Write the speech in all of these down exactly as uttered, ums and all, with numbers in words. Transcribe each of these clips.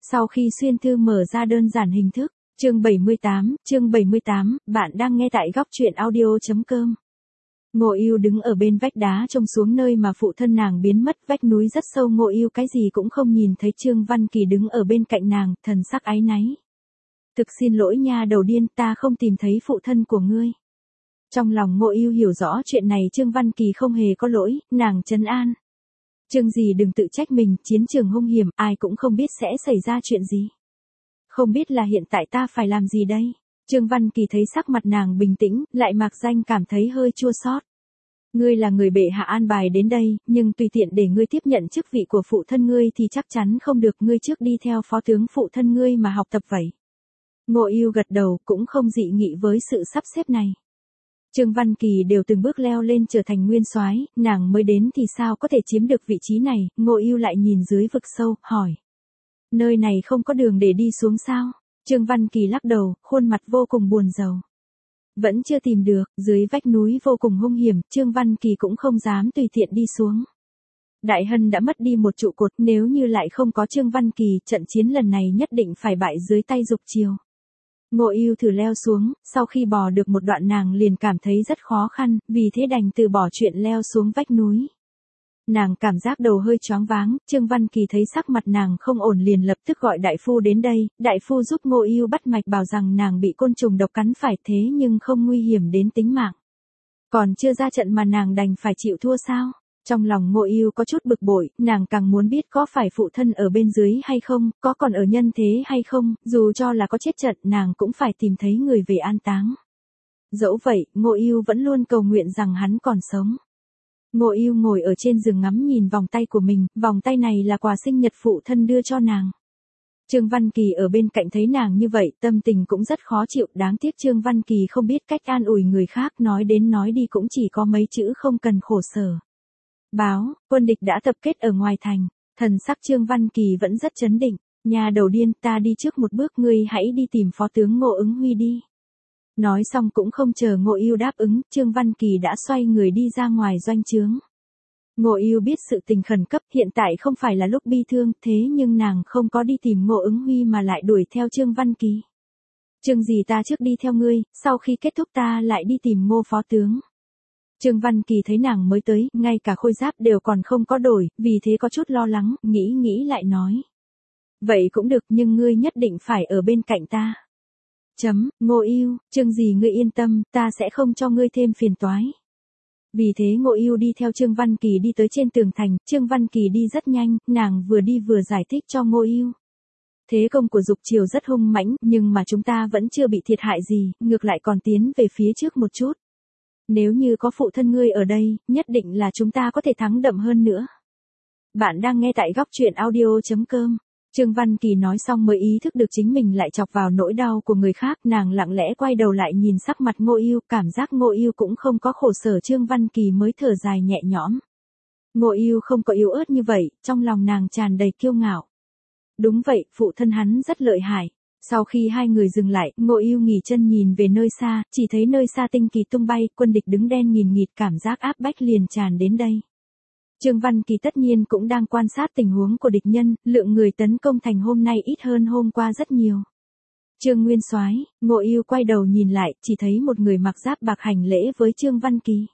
Sau khi xuyên thư mở ra đơn giản hình thức, chương bảy mươi tám, chương bảy mươi tám, bạn đang nghe tại góc truyện audio.com. Ngô Ưu đứng ở bên vách đá trông xuống nơi mà phụ thân nàng biến mất, vách núi rất sâu, Ngô Ưu cái gì cũng không nhìn thấy. Trương Văn Kỳ đứng ở bên cạnh nàng, thần sắc áy náy. Thực xin lỗi nha đầu điên, ta không tìm thấy phụ thân của ngươi. Trong lòng Ngô Ưu hiểu rõ chuyện này Trương Văn Kỳ không hề có lỗi, nàng trấn an. Trương dì đừng tự trách mình, chiến trường hung hiểm, ai cũng không biết sẽ xảy ra chuyện gì. Không biết là hiện tại ta phải làm gì đây? Trương Văn Kỳ thấy sắc mặt nàng bình tĩnh, lại mạc danh cảm thấy hơi chua xót. Ngươi là người bệ hạ an bài đến đây, nhưng tùy tiện để ngươi tiếp nhận chức vị của phụ thân ngươi thì chắc chắn không được, ngươi trước đi theo phó tướng phụ thân ngươi mà học tập vậy. Ngô Ưu gật đầu, cũng không dị nghị với sự sắp xếp này. Trương Văn Kỳ đều từng bước leo lên trở thành nguyên soái, nàng mới đến thì sao có thể chiếm được vị trí này? Ngô Ưu lại nhìn dưới vực sâu, hỏi. Nơi này không có đường để đi xuống sao? Trương Văn Kỳ lắc đầu, khuôn mặt vô cùng buồn rầu. Vẫn chưa tìm được, dưới vách núi vô cùng hung hiểm, Trương Văn Kỳ cũng không dám tùy tiện đi xuống. Đại Hân đã mất đi một trụ cột, nếu như lại không có Trương Văn Kỳ, trận chiến lần này nhất định phải bại dưới tay Dục Triều. Ngô Ưu thử leo xuống, sau khi bò được một đoạn nàng liền cảm thấy rất khó khăn, vì thế đành từ bỏ chuyện leo xuống vách núi. Nàng cảm giác đầu hơi choáng váng, Trương Văn Kỳ thấy sắc mặt nàng không ổn liền lập tức gọi đại phu đến đây, đại phu giúp Ngô Ưu bắt mạch bảo rằng nàng bị côn trùng độc cắn phải, thế nhưng không nguy hiểm đến tính mạng. Còn chưa ra trận mà nàng đành phải chịu thua sao? Trong lòng Ngô Ưu có chút bực bội, nàng càng muốn biết có phải phụ thân ở bên dưới hay không, có còn ở nhân thế hay không, dù cho là có chết trận nàng cũng phải tìm thấy người về an táng. Dẫu vậy, Ngô Ưu vẫn luôn cầu nguyện rằng hắn còn sống. Ngô Ưu ngồi ở trên giường ngắm nhìn vòng tay của mình, vòng tay này là quà sinh nhật phụ thân đưa cho nàng. Trương Văn Kỳ ở bên cạnh thấy nàng như vậy, tâm tình cũng rất khó chịu, đáng tiếc Trương Văn Kỳ không biết cách an ủi người khác, nói đến nói đi cũng chỉ có mấy chữ không cần khổ sở. Báo, quân địch đã tập kết ở ngoài thành, thần sắc Trương Văn Kỳ vẫn rất trấn định, nhà đầu điên, ta đi trước một bước, ngươi hãy đi tìm phó tướng Ngô Ứng Huy đi. Nói xong cũng không chờ Ngô Ưu đáp ứng, Trương Văn Kỳ đã xoay người đi ra ngoài doanh trướng. Ngô Ưu biết sự tình khẩn cấp, hiện tại không phải là lúc bi thương, thế nhưng nàng không có đi tìm Ngô Ứng Huy mà lại đuổi theo Trương Văn Kỳ. Trương dì ta trước đi theo ngươi, sau khi kết thúc ta lại đi tìm Ngô phó tướng. Trương Văn Kỳ thấy nàng mới tới, ngay cả khôi giáp đều còn không có đổi, vì thế có chút lo lắng, nghĩ nghĩ lại nói. Vậy cũng được, nhưng ngươi nhất định phải ở bên cạnh ta. Chấm, Ngô Ưu, Trương dì ngươi yên tâm, ta sẽ không cho ngươi thêm phiền toái. Vì thế Ngô Ưu đi theo Trương Văn Kỳ đi tới trên tường thành, Trương Văn Kỳ đi rất nhanh, nàng vừa đi vừa giải thích cho Ngô Ưu. Thế công của Dục Triều rất hung mãnh, nhưng mà chúng ta vẫn chưa bị thiệt hại gì, ngược lại còn tiến về phía trước một chút. Nếu như có phụ thân ngươi ở đây, nhất định là chúng ta có thể thắng đậm hơn nữa. Bạn đang nghe tại góc truyện audio.com. Trương Văn Kỳ nói xong mới ý thức được chính mình lại chọc vào nỗi đau của người khác, nàng lặng lẽ quay đầu lại nhìn sắc mặt Ngô Ưu, cảm giác Ngô Ưu cũng không có khổ sở, Trương Văn Kỳ mới thở dài nhẹ nhõm. Ngô Ưu không có yếu ớt như vậy, trong lòng nàng tràn đầy kiêu ngạo. Đúng vậy, phụ thân hắn rất lợi hại. Sau khi hai người dừng lại, Ngô Ưu nghỉ chân nhìn về nơi xa, chỉ thấy nơi xa tinh kỳ tung bay, quân địch đứng đen nghìn nghịt, cảm giác áp bách liền tràn đến đây. Trương Văn Kỳ tất nhiên cũng đang quan sát tình huống của địch nhân, lượng người tấn công thành hôm nay ít hơn hôm qua rất nhiều. Trương Nguyên Soái, Ngô Ưu quay đầu nhìn lại, chỉ thấy một người mặc giáp bạc hành lễ với Trương Văn Kỳ.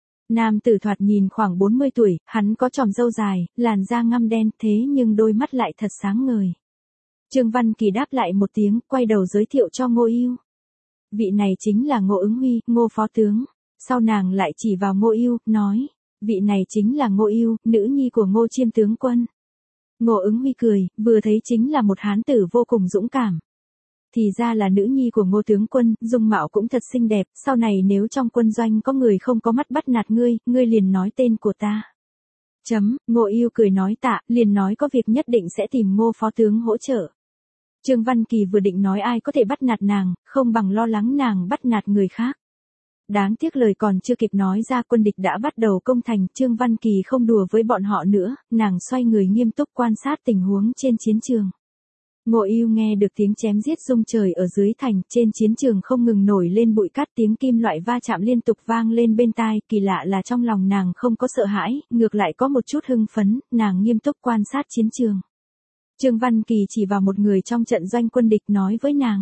Nam tử thoạt nhìn khoảng bốn mươi tuổi, hắn có chòm râu dài, làn da ngăm đen, thế nhưng đôi mắt lại thật sáng ngời. Trương Văn Kỳ đáp lại một tiếng, quay đầu giới thiệu cho Ngô Ưu. Vị này chính là Ngô Ứng Huy, Ngô phó tướng. Sau nàng lại chỉ vào Ngô Ưu, nói, vị này chính là Ngô Ưu, nữ nhi của Ngô Chiêm tướng quân. Ngô Ứng Huy cười, vừa thấy chính là một hán tử vô cùng dũng cảm. Thì ra là nữ nhi của Ngô tướng quân, dung mạo cũng thật xinh đẹp, sau này nếu trong quân doanh có người không có mắt bắt nạt ngươi, ngươi liền nói tên của ta. Chấm, Ngô Ưu cười nói tạ, liền nói có việc nhất định sẽ tìm Ngô phó tướng hỗ trợ. Trương Văn Kỳ vừa định nói ai có thể bắt nạt nàng, không bằng lo lắng nàng bắt nạt người khác. Đáng tiếc lời còn chưa kịp nói ra, quân địch đã bắt đầu công thành, Trương Văn Kỳ không đùa với bọn họ nữa, nàng xoay người nghiêm túc quan sát tình huống trên chiến trường. Ngô Ưu nghe được tiếng chém giết rung trời ở dưới thành, trên chiến trường không ngừng nổi lên bụi cát, tiếng kim loại va chạm liên tục vang lên bên tai, kỳ lạ là trong lòng nàng không có sợ hãi, ngược lại có một chút hưng phấn, nàng nghiêm túc quan sát chiến trường. Trương Văn Kỳ chỉ vào một người trong trận doanh quân địch nói với nàng.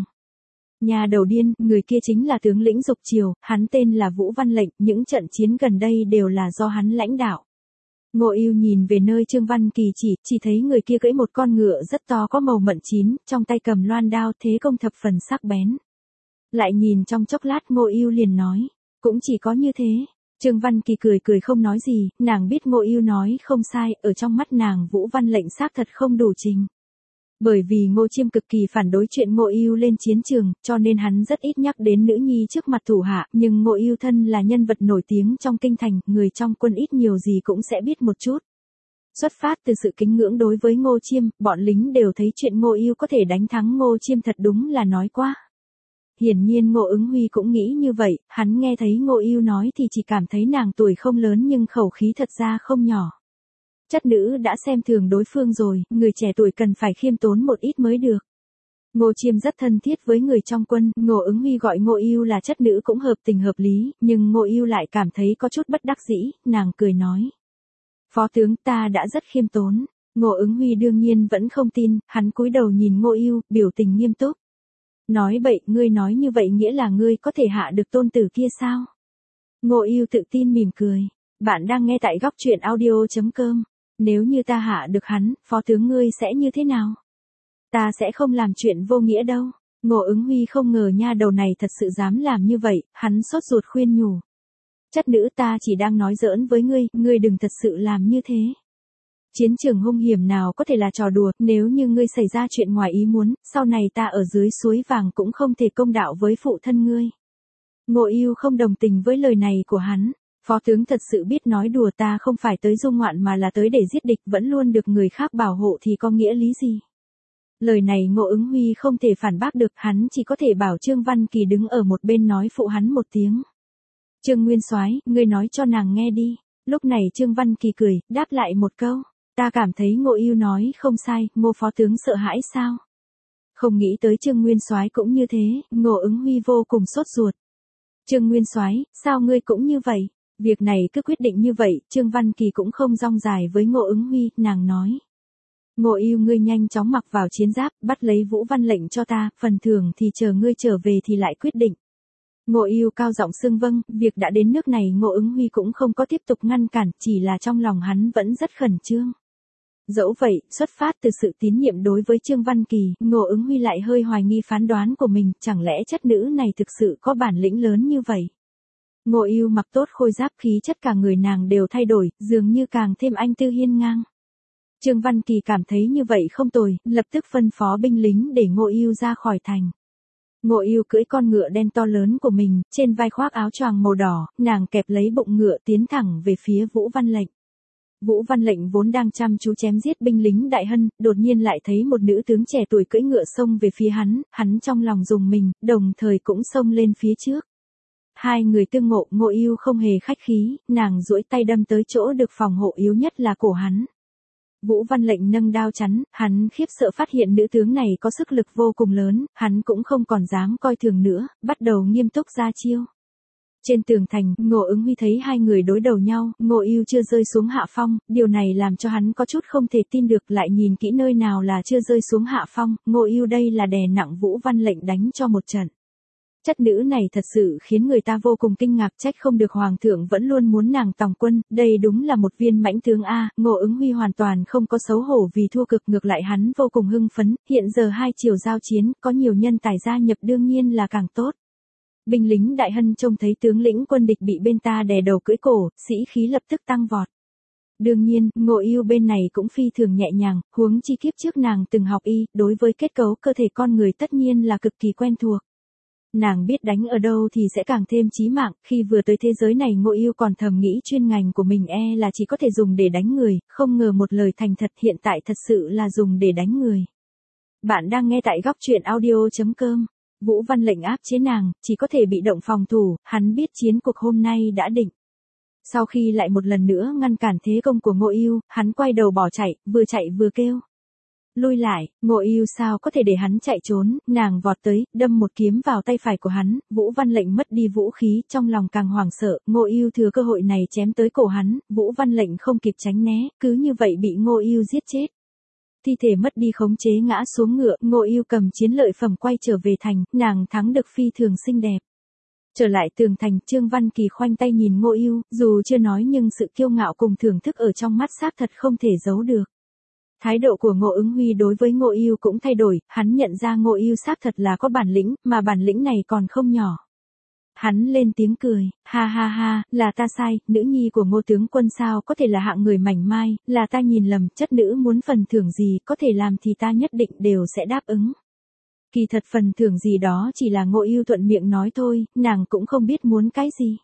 Nhà đầu điên, người kia chính là tướng lĩnh Dục Triều, hắn tên là Vũ Văn Lệnh, những trận chiến gần đây đều là do hắn lãnh đạo. Ngô Ưu nhìn về nơi Trương Văn Kỳ chỉ, chỉ thấy người kia cưỡi một con ngựa rất to có màu mận chín, trong tay cầm loan đao thế công thập phần sắc bén. Lại nhìn trong chốc lát Ngô Ưu liền nói, cũng chỉ có như thế. Trương Văn Kỳ cười cười không nói gì, nàng biết Ngô Ưu nói không sai, ở trong mắt nàng Vũ Văn Lệnh xác thật không đủ trình. Bởi vì Ngô Chiêm cực kỳ phản đối chuyện Ngô Ưu lên chiến trường, cho nên hắn rất ít nhắc đến nữ nhi trước mặt thủ hạ, nhưng Ngô Ưu thân là nhân vật nổi tiếng trong kinh thành, người trong quân ít nhiều gì cũng sẽ biết một chút. Xuất phát từ sự kính ngưỡng đối với Ngô Chiêm, bọn lính đều thấy chuyện Ngô Ưu có thể đánh thắng Ngô Chiêm thật đúng là nói quá. Hiển nhiên Ngô Ứng Huy cũng nghĩ như vậy, hắn nghe thấy Ngô Ưu nói thì chỉ cảm thấy nàng tuổi không lớn nhưng khẩu khí thật ra không nhỏ. Chất nữ đã xem thường đối phương rồi, người trẻ tuổi cần phải khiêm tốn một ít mới được. Ngô Chiêm rất thân thiết với người trong quân, Ngô Ứng Huy gọi Ngô Ưu là chất nữ cũng hợp tình hợp lý, nhưng Ngô Ưu lại cảm thấy có chút bất đắc dĩ, nàng cười nói. Phó tướng ta đã rất khiêm tốn. Ngô Ứng Huy đương nhiên vẫn không tin, hắn cúi đầu nhìn Ngô Ưu, biểu tình nghiêm túc. Nói bậy, ngươi nói như vậy nghĩa là ngươi có thể hạ được tôn tử kia sao? Ngô Ưu tự tin mỉm cười. Bạn đang nghe tại góc truyện audio chấm com. Nếu như ta hạ được hắn, phó tướng ngươi sẽ như thế nào? Ta sẽ không làm chuyện vô nghĩa đâu. Ngô Ứng Huy không ngờ nha đầu này thật sự dám làm như vậy, hắn sốt ruột khuyên nhủ. Chất nữ ta chỉ đang nói giỡn với ngươi, ngươi đừng thật sự làm như thế. Chiến trường hung hiểm nào có thể là trò đùa, nếu như ngươi xảy ra chuyện ngoài ý muốn, sau này ta ở dưới suối vàng cũng không thể công đạo với phụ thân ngươi. Ngô Ưu không đồng tình với lời này của hắn. Phó tướng thật sự biết nói đùa, ta không phải tới du ngoạn mà là tới để giết địch, vẫn luôn được người khác bảo hộ thì có nghĩa lý gì? Lời này Ngô Ứng Huy không thể phản bác được, hắn chỉ có thể bảo Trương Văn Kỳ đứng ở một bên nói phụ hắn một tiếng. Trương Nguyên Soái, ngươi nói cho nàng nghe đi. Lúc này Trương Văn Kỳ cười, đáp lại một câu. Ta cảm thấy Ngô Ưu nói không sai, Ngô phó tướng sợ hãi sao? Không nghĩ tới Trương Nguyên Soái cũng như thế, Ngô Ứng Huy vô cùng sốt ruột. Trương Nguyên Soái, sao ngươi cũng như vậy? Việc này cứ quyết định như vậy, Trương Văn Kỳ cũng không rong dài với Ngô Ứng Huy, nàng nói. Ngô Ưu ngươi nhanh chóng mặc vào chiến giáp, bắt lấy Vũ Văn Lệnh cho ta, phần thưởng thì chờ ngươi trở về thì lại quyết định. Ngô Ưu cao giọng xưng vâng, việc đã đến nước này Ngô Ứng Huy cũng không có tiếp tục ngăn cản, chỉ là trong lòng hắn vẫn rất khẩn trương. Dẫu vậy, xuất phát từ sự tín nhiệm đối với Trương Văn Kỳ, Ngô Ứng Huy lại hơi hoài nghi phán đoán của mình, chẳng lẽ chất nữ này thực sự có bản lĩnh lớn như vậy. Ngô Ưu mặc tốt khôi giáp, khí chất cả người nàng đều thay đổi, dường như càng thêm anh tư hiên ngang. Trương Văn Kỳ cảm thấy như vậy không tồi, lập tức phân phó binh lính để Ngô Ưu ra khỏi thành. Ngô Ưu cưỡi con ngựa đen to lớn của mình, trên vai khoác áo choàng màu đỏ, nàng kẹp lấy bụng ngựa tiến thẳng về phía Vũ Văn Lệnh. Vũ Văn Lệnh vốn đang chăm chú chém giết binh lính Đại Hân, đột nhiên lại thấy một nữ tướng trẻ tuổi cưỡi ngựa xông về phía hắn, hắn trong lòng rùng mình, đồng thời cũng xông lên phía trước. Hai người tương ngộ, Ngô Ưu không hề khách khí, nàng duỗi tay đâm tới chỗ được phòng hộ yếu nhất là cổ hắn. Vũ Văn Lệnh nâng đao chắn, hắn khiếp sợ phát hiện nữ tướng này có sức lực vô cùng lớn, hắn cũng không còn dám coi thường nữa, bắt đầu nghiêm túc ra chiêu. Trên tường thành, Ngô Ứng Huy thấy hai người đối đầu nhau, Ngô Ưu chưa rơi xuống hạ phong, điều này làm cho hắn có chút không thể tin được, lại nhìn kỹ nơi nào là chưa rơi xuống hạ phong, Ngô Ưu đây là đè nặng Vũ Văn Lệnh đánh cho một trận. Chất nữ này thật sự khiến người ta vô cùng kinh ngạc, trách không được hoàng thượng vẫn luôn muốn nàng tòng quân, đây đúng là một viên mãnh tướng a. Ngô Ứng Huy hoàn toàn không có xấu hổ vì thua cực, ngược lại hắn vô cùng hưng phấn, hiện giờ hai chiều giao chiến, có nhiều nhân tài gia nhập đương nhiên là càng tốt. Binh lính Đại Hân trông thấy tướng lĩnh quân địch bị bên ta đè đầu cưỡi cổ, sĩ khí lập tức tăng vọt. Đương nhiên, Ngô Ưu bên này cũng phi thường nhẹ nhàng, huống chi kiếp trước nàng từng học y, đối với kết cấu cơ thể con người tất nhiên là cực kỳ quen thuộc. Nàng biết đánh ở đâu thì sẽ càng thêm chí mạng, khi vừa tới thế giới này Ngô Ưu còn thầm nghĩ chuyên ngành của mình e là chỉ có thể dùng để đánh người, không ngờ một lời thành thật hiện tại thật sự là dùng để đánh người. Bạn đang nghe tại góc truyện audio chấm com. Vũ Văn Lệnh áp chế nàng, chỉ có thể bị động phòng thủ, hắn biết chiến cuộc hôm nay đã định. Sau khi lại một lần nữa ngăn cản thế công của Ngô Ưu, hắn quay đầu bỏ chạy, vừa chạy vừa kêu. Lui lại, Ngô Ưu sao có thể để hắn chạy trốn, nàng vọt tới, đâm một kiếm vào tay phải của hắn, Vũ Văn Lệnh mất đi vũ khí, trong lòng càng hoảng sợ, Ngô Ưu thừa cơ hội này chém tới cổ hắn, Vũ Văn Lệnh không kịp tránh né, cứ như vậy bị Ngô Ưu giết chết. thi thể mất đi khống chế ngã xuống ngựa, Ngô Ưu cầm chiến lợi phẩm quay trở về thành, nàng thắng được phi thường xinh đẹp. Trở lại tường thành, Trương Văn Kỳ khoanh tay nhìn Ngô Ưu, dù chưa nói nhưng sự kiêu ngạo cùng thưởng thức ở trong mắt xác thật không thể giấu được. Thái độ của Ngô Ứng Huy đối với Ngô Ưu cũng thay đổi, hắn nhận ra Ngô Ưu xác thật là có bản lĩnh, mà bản lĩnh này còn không nhỏ. Hắn lên tiếng cười, ha ha ha, là ta sai, nữ nhi của Ngô tướng quân sao có thể là hạng người mảnh mai, là ta nhìn lầm, chất nữ muốn phần thưởng gì có thể làm thì ta nhất định đều sẽ đáp ứng. Kỳ thật phần thưởng gì đó chỉ là Ngô Ưu thuận miệng nói thôi, nàng cũng không biết muốn cái gì.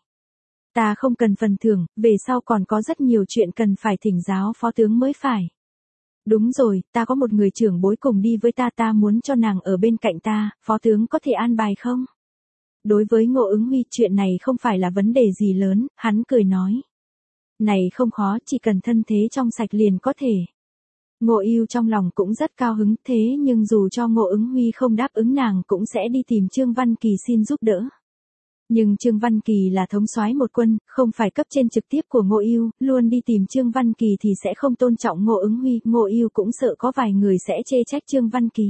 Ta không cần phần thưởng, về sau còn có rất nhiều chuyện cần phải thỉnh giáo phó tướng mới phải. Đúng rồi, ta có một người trưởng bối cùng đi với ta, ta muốn cho nàng ở bên cạnh ta, phó tướng có thể an bài không? Đối với Ngô Ứng Huy, chuyện này không phải là vấn đề gì lớn, hắn cười nói. Này không khó, chỉ cần thân thế trong sạch liền có thể. Ngô Ưu trong lòng cũng rất cao hứng, thế nhưng dù cho Ngô Ứng Huy không đáp ứng nàng cũng sẽ đi tìm Trương Văn Kỳ xin giúp đỡ. Nhưng Trương Văn Kỳ là thống soái một quân, không phải cấp trên trực tiếp của Ngô Ưu, luôn đi tìm Trương Văn Kỳ thì sẽ không tôn trọng Ngô Ứng Huy, Ngô Ưu cũng sợ có vài người sẽ chê trách Trương Văn Kỳ.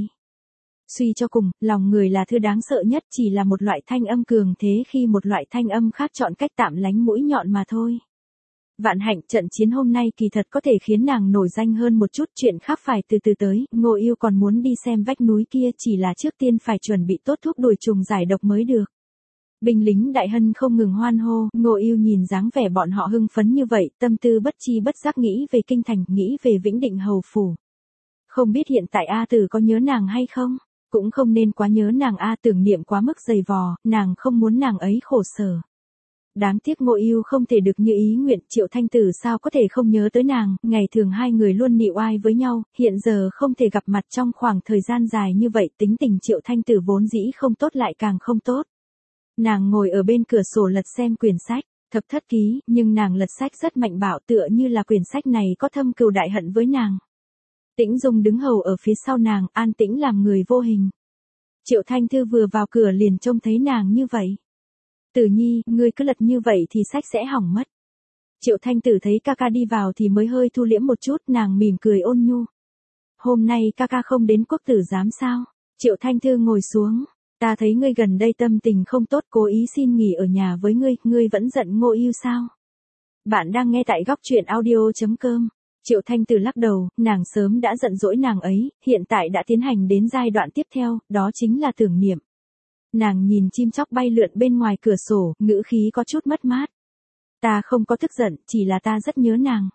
Suy cho cùng, lòng người là thứ đáng sợ nhất, chỉ là một loại thanh âm cường thế khi một loại thanh âm khác chọn cách tạm lánh mũi nhọn mà thôi. Vạn hạnh, trận chiến hôm nay kỳ thật có thể khiến nàng nổi danh hơn một chút, chuyện khác phải từ từ tới, Ngô Ưu còn muốn đi xem vách núi kia, chỉ là trước tiên phải chuẩn bị tốt thuốc đuổi trùng giải độc mới được. Binh lính Đại Hân không ngừng hoan hô, Ngô Ưu nhìn dáng vẻ bọn họ hưng phấn như vậy, tâm tư bất chi bất giác nghĩ về kinh thành, nghĩ về Vĩnh Định hầu phủ. Không biết hiện tại A Tử có nhớ nàng hay không? Cũng không nên quá nhớ nàng A, tưởng niệm quá mức dày vò, nàng không muốn nàng ấy khổ sở. Đáng tiếc Ngô Ưu không thể được như ý nguyện, Triệu Thanh Tử sao có thể không nhớ tới nàng, ngày thường hai người luôn nị oai với nhau, hiện giờ không thể gặp mặt trong khoảng thời gian dài như vậy, tính tình Triệu Thanh Tử vốn dĩ không tốt lại càng không tốt. Nàng ngồi ở bên cửa sổ lật xem quyển sách, thập thất ký, nhưng nàng lật sách rất mạnh bạo, tựa như là quyển sách này có thâm cừu đại hận với nàng. Tĩnh Dung đứng hầu ở phía sau nàng, an tĩnh làm người vô hình. Triệu Thanh Thư vừa vào cửa liền trông thấy nàng như vậy. Tử Nhi, ngươi cứ lật như vậy thì sách sẽ hỏng mất. Triệu Thanh Tử thấy ca ca đi vào thì mới hơi thu liễm một chút, nàng mỉm cười ôn nhu. Hôm nay ca ca không đến quốc tử giám sao? Triệu Thanh Thư ngồi xuống. Ta thấy ngươi gần đây tâm tình không tốt, cố ý xin nghỉ ở nhà với ngươi, ngươi vẫn giận Ngô Ưu sao? Bạn đang nghe tại góc truyện audio chấm com. Triệu Thanh Tử lắc đầu, nàng sớm đã giận dỗi nàng ấy, hiện tại đã tiến hành đến giai đoạn tiếp theo, đó chính là tưởng niệm. Nàng nhìn chim chóc bay lượn bên ngoài cửa sổ, ngữ khí có chút mất mát. Ta không có tức giận, chỉ là ta rất nhớ nàng.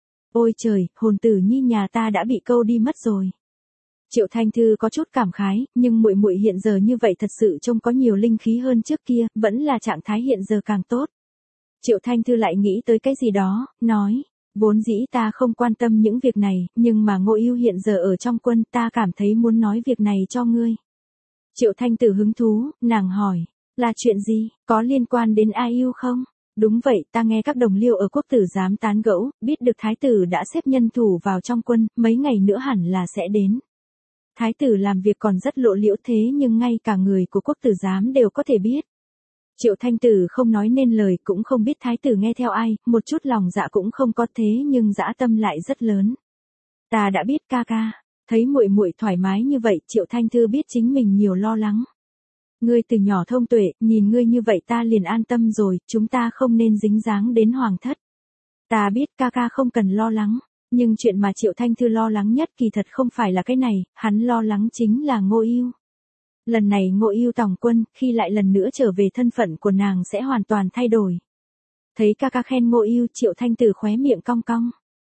Ôi trời, hồn tử Nhi nhà ta đã bị câu đi mất rồi. Triệu Thanh Thư có chút cảm khái, nhưng muội muội hiện giờ như vậy thật sự trông có nhiều linh khí hơn trước kia, vẫn là trạng thái hiện giờ càng tốt. Triệu Thanh Thư lại nghĩ tới cái gì đó, nói, vốn dĩ ta không quan tâm những việc này, nhưng mà Ngô Ưu hiện giờ ở trong quân, ta cảm thấy muốn nói việc này cho ngươi. Triệu Thanh Tử hứng thú, nàng hỏi, là chuyện gì, có liên quan đến A Ưu không? Đúng vậy, ta nghe các đồng liêu ở quốc tử giám tán gẫu, biết được thái tử đã xếp nhân thủ vào trong quân, mấy ngày nữa hẳn là sẽ đến. Thái tử làm việc còn rất lộ liễu thế nhưng ngay cả người của quốc tử giám đều có thể biết. Triệu Thanh Tử không nói nên lời, cũng không biết thái tử nghe theo ai, một chút lòng dạ cũng không có, thế nhưng dã tâm lại rất lớn. Ta đã biết ca ca, thấy muội muội thoải mái như vậy, Triệu Thanh Thư biết chính mình nhiều lo lắng. Ngươi từ nhỏ thông tuệ, nhìn ngươi như vậy ta liền an tâm rồi, chúng ta không nên dính dáng đến hoàng thất. Ta biết ca ca không cần lo lắng. Nhưng chuyện mà Triệu Thanh Thư lo lắng nhất kỳ thật không phải là cái này, hắn lo lắng chính là Ngô Ưu. Lần này Ngô Ưu tòng quân, khi lại lần nữa trở về thân phận của nàng sẽ hoàn toàn thay đổi. Thấy ca ca khen Ngô Ưu, Triệu Thanh Tử khóe miệng cong cong.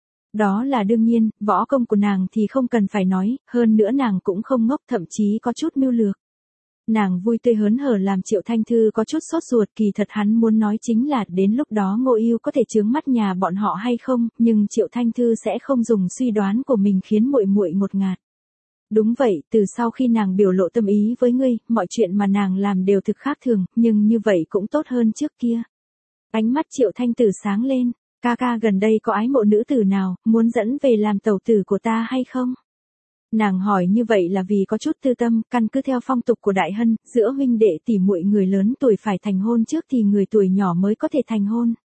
Đó là đương nhiên, võ công của nàng thì không cần phải nói, hơn nữa nàng cũng không ngốc, thậm chí có chút mưu lược. Nàng vui tươi hớn hở làm Triệu Thanh Thư có chút sốt ruột, kỳ thật hắn muốn nói chính là đến lúc đó Ngô Ưu có thể chướng mắt nhà bọn họ hay không, nhưng Triệu Thanh Thư sẽ không dùng suy đoán của mình khiến muội muội ngột ngạt. Đúng vậy, từ sau khi nàng biểu lộ tâm ý với ngươi, mọi chuyện mà nàng làm đều thực khác thường, nhưng như vậy cũng tốt hơn trước kia. Ánh mắt Triệu Thanh Tử sáng lên, ca ca gần đây có ái mộ nữ tử nào, muốn dẫn về làm tẩu tử của ta hay không? Nàng hỏi như vậy là vì có chút tư tâm, căn cứ theo phong tục của Đại Hân, giữa huynh đệ tỷ muội người lớn tuổi phải thành hôn trước thì người tuổi nhỏ mới có thể thành hôn.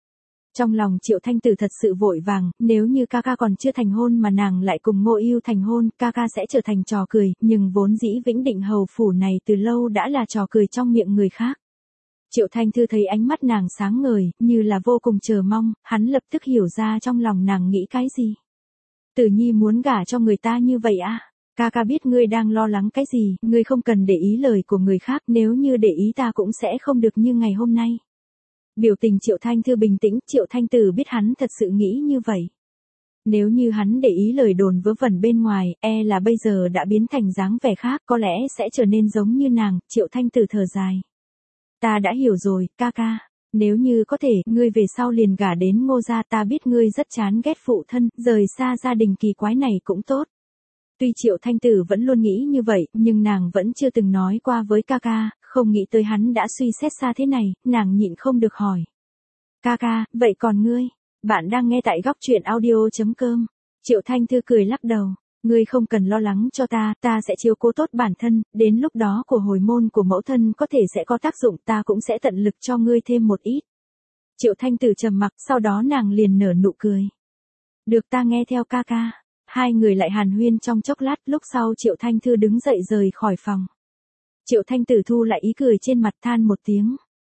Trong lòng Triệu Thanh Tử thật sự vội vàng, nếu như ca ca còn chưa thành hôn mà nàng lại cùng Ngô Ưu thành hôn, ca ca sẽ trở thành trò cười, nhưng vốn dĩ Vĩnh Định hầu phủ này từ lâu đã là trò cười trong miệng người khác. Triệu Thanh Thư thấy ánh mắt nàng sáng ngời, như là vô cùng chờ mong, hắn lập tức hiểu ra trong lòng nàng nghĩ cái gì. Tử Nhi muốn gả cho người ta như vậy à? Ca ca biết ngươi đang lo lắng cái gì, ngươi không cần để ý lời của người khác, nếu như để ý ta cũng sẽ không được như ngày hôm nay. Biểu tình Triệu Thanh Thư bình tĩnh, Triệu Thanh Tử biết hắn thật sự nghĩ như vậy. Nếu như hắn để ý lời đồn vớ vẩn bên ngoài, e là bây giờ đã biến thành dáng vẻ khác, có lẽ sẽ trở nên giống như nàng. Triệu Thanh Tử thở dài. Ta đã hiểu rồi, ca ca. Nếu như có thể, ngươi về sau liền gả đến Ngô gia, ta biết ngươi rất chán ghét phụ thân, rời xa gia đình kỳ quái này cũng tốt. Tuy Triệu Thanh Tử vẫn luôn nghĩ như vậy, nhưng nàng vẫn chưa từng nói qua với ca ca, không nghĩ tới hắn đã suy xét xa thế này, nàng nhịn không được hỏi. Ca ca, vậy còn ngươi? Bạn đang nghe tại góc truyện audio chấm com. Triệu Thanh Thư cười lắc đầu. Ngươi không cần lo lắng cho ta, ta sẽ chiếu cố tốt bản thân, đến lúc đó của hồi môn của mẫu thân có thể sẽ có tác dụng, ta cũng sẽ tận lực cho ngươi thêm một ít. Triệu Thanh Tử trầm mặc, sau đó nàng liền nở nụ cười. Được, ta nghe theo ca ca. Hai người lại hàn huyên trong chốc lát, lúc sau Triệu Thanh Thư đứng dậy rời khỏi phòng. Triệu Thanh Tử thu lại ý cười trên mặt, than một tiếng.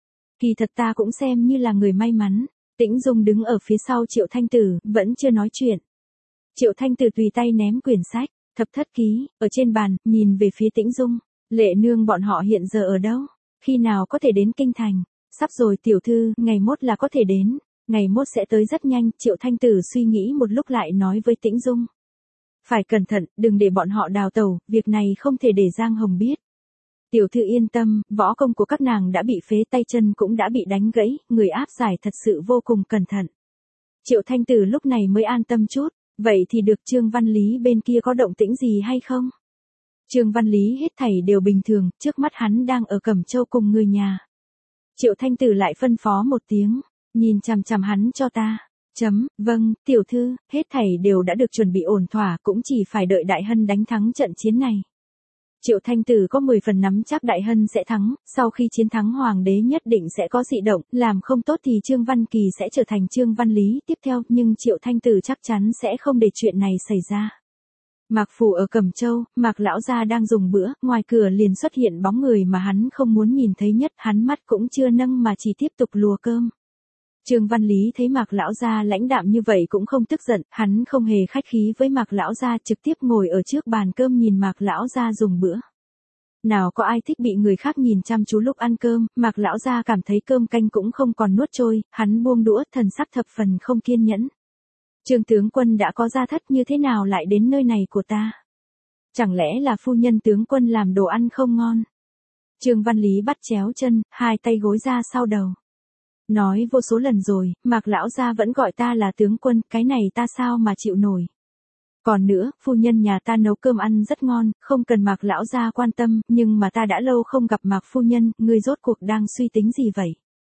Kỳ thật ta cũng xem như là người may mắn. Tĩnh Dung đứng ở phía sau Triệu Thanh Tử, vẫn chưa nói chuyện. Triệu Thanh Tử tùy tay ném quyển sách, thập thất ký, ở trên bàn, nhìn về phía Tĩnh Dung. Lệ nương bọn họ hiện giờ ở đâu? Khi nào có thể đến kinh thành? Sắp rồi tiểu thư, ngày mốt là có thể đến. Ngày mốt sẽ tới rất nhanh. Triệu Thanh Tử suy nghĩ một lúc lại nói với Tĩnh Dung. Phải cẩn thận, đừng để bọn họ đào tẩu, việc này không thể để Giang Hồng biết. Tiểu thư yên tâm, võ công của các nàng đã bị phế, tay chân cũng đã bị đánh gãy, người áp giải thật sự vô cùng cẩn thận. Triệu Thanh Tử lúc này mới an tâm chút, vậy thì được. Trương Văn Lý bên kia có động tĩnh gì hay không? Trương Văn Lý hết thảy đều bình thường, trước mắt hắn đang ở Cẩm Châu cùng người nhà. Triệu Thanh Tử lại phân phó một tiếng, nhìn chằm chằm hắn cho ta. Chấm, vâng, tiểu thư, hết thảy đều đã được chuẩn bị ổn thỏa, cũng chỉ phải đợi Đại Hân đánh thắng trận chiến này. Triệu Thanh Tử có mười phần nắm chắc Đại Hân sẽ thắng, sau khi chiến thắng Hoàng đế nhất định sẽ có dị động, làm không tốt thì Trương Văn Kỳ sẽ trở thành Trương Văn Lý tiếp theo, nhưng Triệu Thanh Tử chắc chắn sẽ không để chuyện này xảy ra. Mạc phủ ở Cẩm Châu, Mạc lão gia đang dùng bữa, ngoài cửa liền xuất hiện bóng người mà hắn không muốn nhìn thấy nhất, hắn mắt cũng chưa nâng mà chỉ tiếp tục lùa cơm. Trương Văn Lý thấy Mạc lão gia lãnh đạm như vậy cũng không tức giận, hắn không hề khách khí với Mạc lão gia, trực tiếp ngồi ở trước bàn cơm nhìn Mạc lão gia dùng bữa. Nào có ai thích bị người khác nhìn chăm chú lúc ăn cơm, Mạc lão gia cảm thấy cơm canh cũng không còn nuốt trôi, hắn buông đũa, thần sắc thập phần không kiên nhẫn. Trương tướng quân đã có gia thất, như thế nào lại đến nơi này của ta? Chẳng lẽ là phu nhân tướng quân làm đồ ăn không ngon? Trương Văn Lý bắt chéo chân, hai tay gối ra sau đầu. Nói vô số lần rồi, Mạc lão gia vẫn gọi ta là tướng quân, cái này ta sao mà chịu nổi. Còn nữa, phu nhân nhà ta nấu cơm ăn rất ngon, không cần Mạc lão gia quan tâm, nhưng mà ta đã lâu không gặp Mạc phu nhân, ngươi rốt cuộc đang suy tính gì vậy?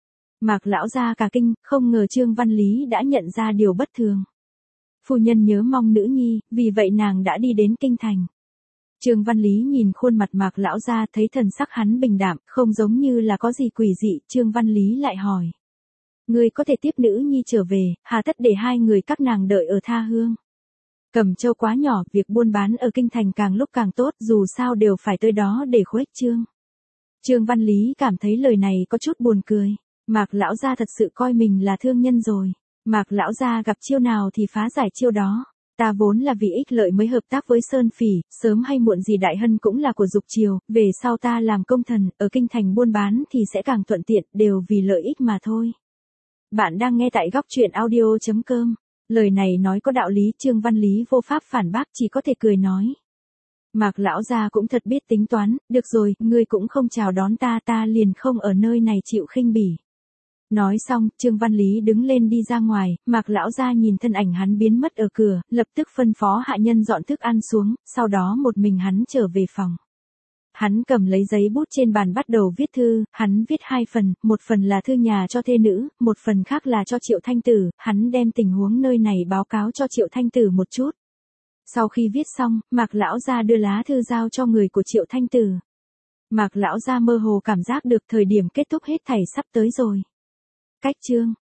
Mạc lão gia cả kinh, không ngờ Trương Văn Lý đã nhận ra điều bất thường. Phu nhân nhớ mong nữ nhi, vì vậy nàng đã đi đến kinh thành. Trương Văn Lý nhìn khuôn mặt Mạc lão gia, thấy thần sắc hắn bình đạm, không giống như là có gì quỷ dị. Trương Văn Lý lại hỏi. Ngươi có thể tiếp nữ nhi trở về, hà tất để hai người các nàng đợi ở tha hương. Cẩm Châu quá nhỏ, việc buôn bán ở kinh thành càng lúc càng tốt, dù sao đều phải tới đó để khuếch trương. Trương Văn Lý cảm thấy lời này có chút buồn cười. Mạc lão gia thật sự coi mình là thương nhân rồi. Mạc lão gia gặp chiêu nào thì phá giải chiêu đó. Ta vốn là vì ích lợi mới hợp tác với Sơn Phỉ, sớm hay muộn gì Đại Hân cũng là của Dục Triều, về sau ta làm công thần, ở kinh thành buôn bán thì sẽ càng thuận tiện, đều vì lợi ích mà thôi. Bạn đang nghe tại góc truyện audio chấm com. Lời này nói có đạo lý, Trương Văn Lý vô pháp phản bác, chỉ có thể cười nói. Mạc lão gia cũng thật biết tính toán, được rồi, ngươi cũng không chào đón ta, ta liền không ở nơi này chịu khinh bỉ. Nói xong, Trương Văn Lý đứng lên đi ra ngoài, Mạc lão gia nhìn thân ảnh hắn biến mất ở cửa, lập tức phân phó hạ nhân dọn thức ăn xuống, sau đó một mình hắn trở về phòng. Hắn cầm lấy giấy bút trên bàn bắt đầu viết thư, hắn viết hai phần, một phần là thư nhà cho thê nữ, một phần khác là cho Triệu Thanh Tử, hắn đem tình huống nơi này báo cáo cho Triệu Thanh Tử một chút. Sau khi viết xong, Mạc lão gia đưa lá thư giao cho người của Triệu Thanh Tử. Mạc lão gia mơ hồ cảm giác được thời điểm kết thúc hết thảy sắp tới rồi. Cách chương